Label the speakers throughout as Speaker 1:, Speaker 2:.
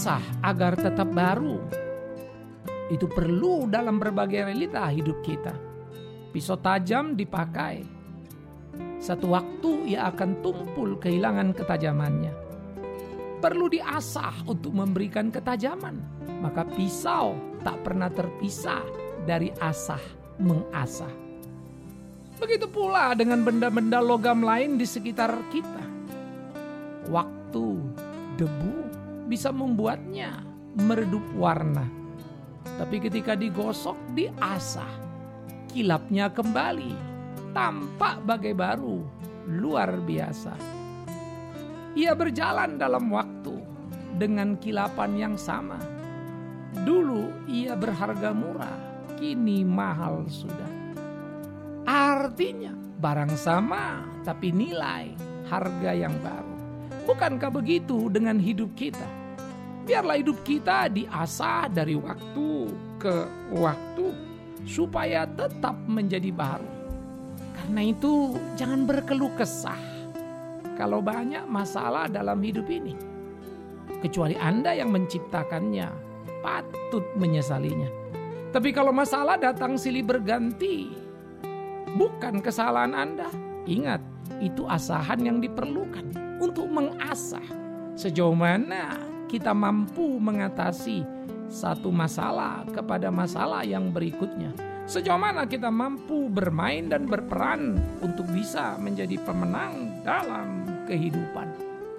Speaker 1: Diasah agar tetap baru. Itu perlu dalam berbagai realita hidup kita. Pisau tajam dipakai. Satu waktu ia akan tumpul kehilangan ketajamannya. Perlu diasah untuk memberikan ketajaman. Maka pisau tak pernah terpisah dari asah mengasah. Begitu pula dengan benda-benda logam lain di sekitar kita. Waktu, debu bisa membuatnya meredup warna. Tapi ketika digosok, diasah, kilapnya kembali, tampak bagai baru, luar biasa. Ia berjalan dalam waktu dengan kilapan yang sama. Dulu ia berharga murah, kini mahal sudah. Artinya barang sama tapi nilai harga yang baru. Bukankah begitu dengan hidup kita? Biarlah hidup kita diasah dari waktu ke waktu supaya tetap menjadi baru. Karena itu jangan berkeluh kesah kalau banyak masalah dalam hidup ini. Kecuali Anda yang menciptakannya, patut menyesalinya. Tapi kalau masalah datang silih berganti, bukan kesalahan Anda. Ingat, itu asahan yang diperlukan untuk mengasah sejauh mana kita mampu mengatasi satu masalah kepada masalah yang berikutnya. Sejauh mana kita mampu bermain dan berperan untuk bisa menjadi pemenang dalam kehidupan.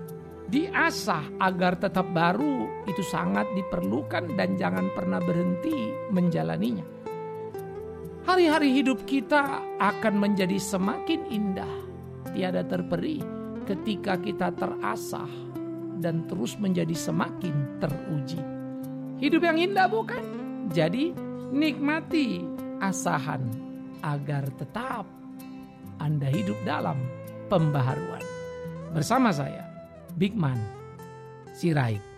Speaker 1: Diasah agar tetap baru itu sangat diperlukan dan jangan pernah berhenti menjalaninya. Hari-hari hidup kita akan menjadi semakin indah, tiada terperi ketika kita terasah dan terus menjadi semakin teruji. Hidup yang indah bukan? Jadi nikmati asahan agar tetap Anda hidup dalam pembaharuan. Bersama saya, Bigman Sirait.